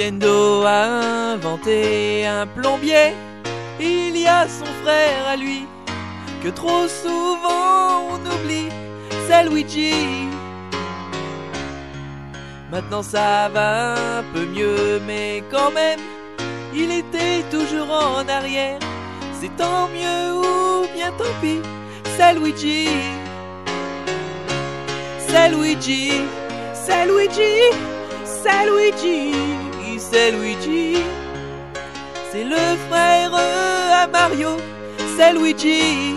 Nintendo a inventé un plombier. Il y a son frère à lui que trop souvent on oublie, c'est Luigi. Maintenant ça va un peu mieux, mais quand même il était toujours en arrière. C'est tant mieux ou bien tant pis, c'est Luigi. C'est Luigi, c'est Luigi, c'est Luigi, c'est Luigi. C'est le frère à Mario, c'est Luigi.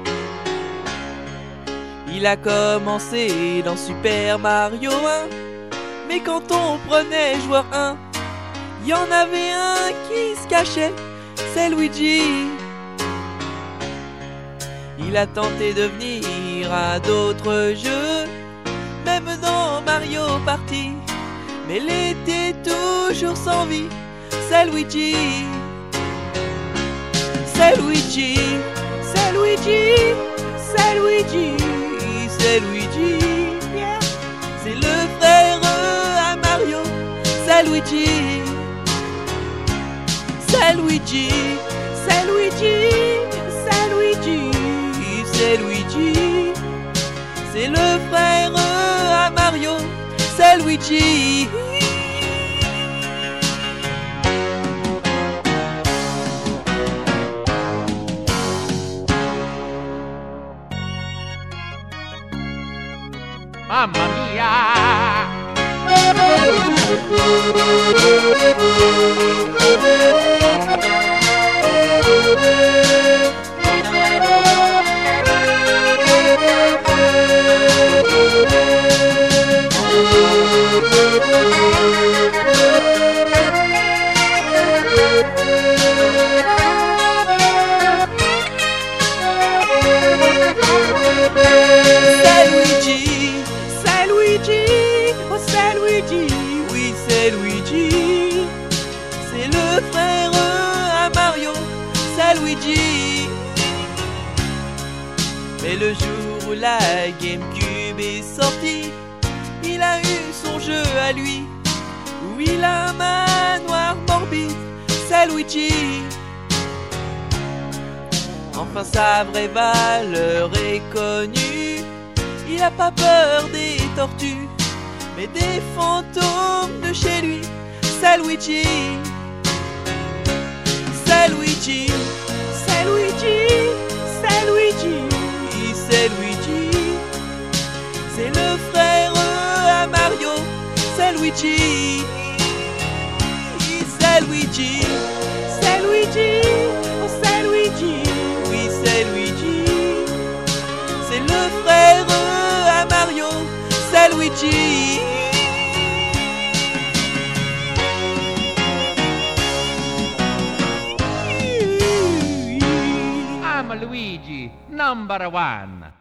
Il a commencé dans Super Mario 1, mais quand on prenait joueur 1, il y en avait un qui se cachait, c'est Luigi. Il a tenté de venir à d'autres jeux, même dans Mario Party, mais il était toujours sans vie, c'est Luigi. C'est Luigi, c'est Luigi, c'est Luigi, c'est Luigi, yeah. C'est le frère à Mario, c'est Luigi. C'est Luigi, c'est Luigi, c'est Luigi, c'est Luigi. C'est le frère à Mario, c'est Luigi. Mamma mia! Oui, c'est Luigi. C'est le frère à Mario, c'est Luigi. Mais le jour où la GameCube est sortie, il a eu son jeu à lui, où il a un manoir morbide, c'est Luigi. Enfin sa vraie valeur est connue, il a pas peur des tortues, mais des fantômes de chez lui, c'est Luigi. C'est Luigi, c'est Luigi, c'est Luigi, c'est Luigi. C'est le frère à Mario, c'est Luigi. C'est Luigi, c'est Luigi, c'est Luigi, oui c'est Luigi. C'est le frère à Mario, c'est Luigi. I'm Luigi, number one.